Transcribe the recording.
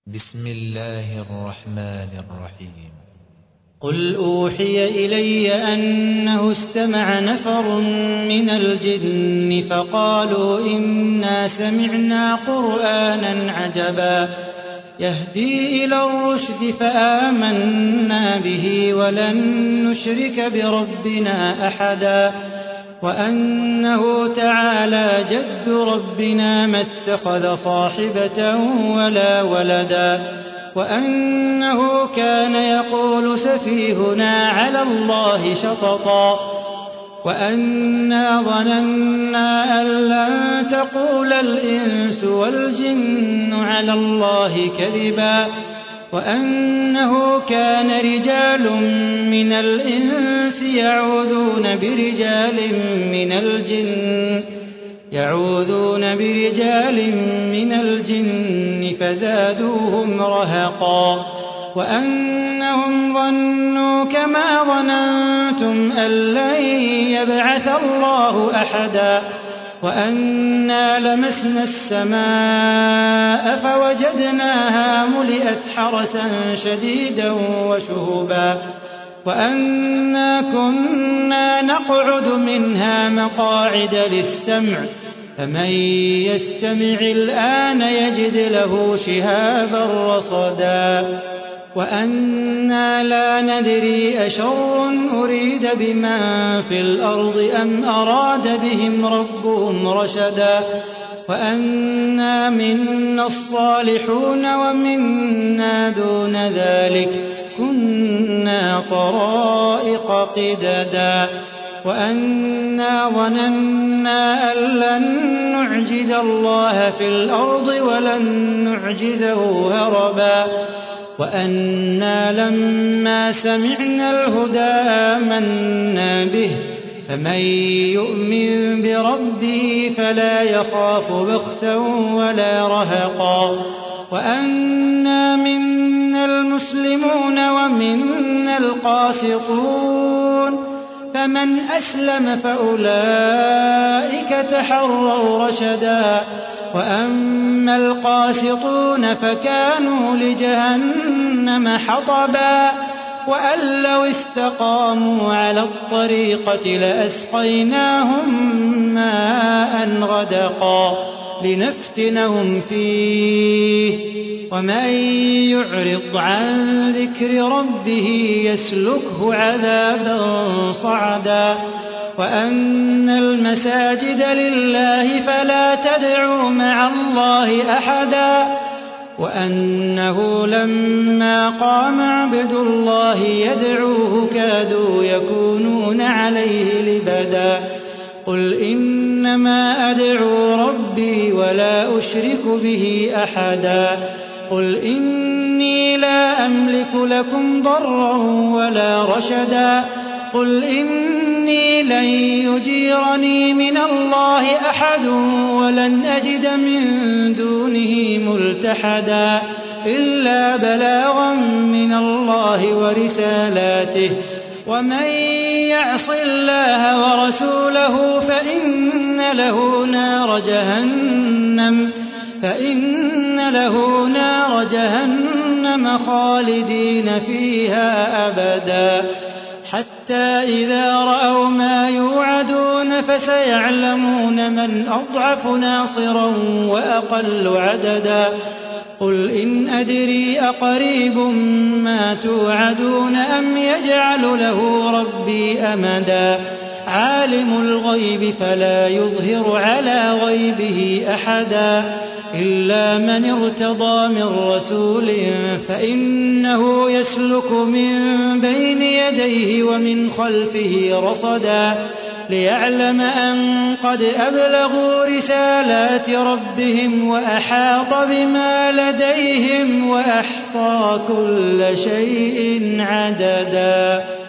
بسم الله الرحمن الرحيم. قل أوحي إلي أنه استمع نفر من الجن فقالوا إنا سمعنا قرآنا عجبا يهدي إلى الرشد فآمنا به ولن نشرك بربنا أحدا وأنه تعالى جد ربنا ما اتخذ صاحبة ولا ولدا وأنه كان يقول سفيهنا على الله شططا وأنا ظننا أن لن تقول الإنس والجن على الله كذبا وأنه كان رجال من الإنس يعوذون برجال من الجن فزادوهم رهقا وأنهم ظنوا كما ظننتم أن لن يبعث الله أحدا وأنا لمسنا السماء فوجدناها ملئت حرسا شديدا وشهبا وأنا كنا نقعد منها مقاعد للسمع فمن يستمع الآن يجد له شهابا رصدا وأنا لا ندري أشر أريد بمن في الأرض أم أراد بهم ربهم رشدا وأنا منا الصالحون ومنا دون ذلك كنا طرائق قددا وأنا ظننا أن لن نعجز الله في الأرض ولن نعجزه هربا وأنا لما سمعنا الهدى آمنا به فمن يؤمن بربه فلا يخاف بخسا ولا رهقا وأنا منا المسلمون ومنا القاسطون فمن أسلم فأولئك تحروا رشدا وأما القاسطون فكانوا لجهنم حطبا وأن لو استقاموا على الطريقة لأسقيناهم ماء غدقا لنفتنهم فيه ومن يعرض عن ذكر ربه يسلكه عذابا صعدا وأن المساجد لله فلا تدعوا مع الله أحدا وأنه لما قام عبد الله يدعوه كادوا يكونون عليه لبدا قل إنما أدعو ربي ولا أشرك به أحدا قل إني لا أملك لكم ضرا ولا رشدا قل إني لن يجيرني من الله أحد ولن أجد من دونه ملتحدا إلا بلاغا من الله ورسالاته ومن يعص الله ورسوله فإن له نار جهنم خالدين فيها أبدا حتى إذا رأوا ما يوعدون فسيعلمون من أضعف ناصرا وأقل عددا قل إن أدري أقريب ما توعدون أم يجعل له ربي أمدا عالم الغيب فلا يظهر على غيبه أحدا إلا من ارتضى من رسول فإنه يسلك من بين يديه ومن خلفه رصدا ليعلم أن قد أبلغوا رسالات ربهم وأحاط بما لديهم وأحصى كل شيء عددا.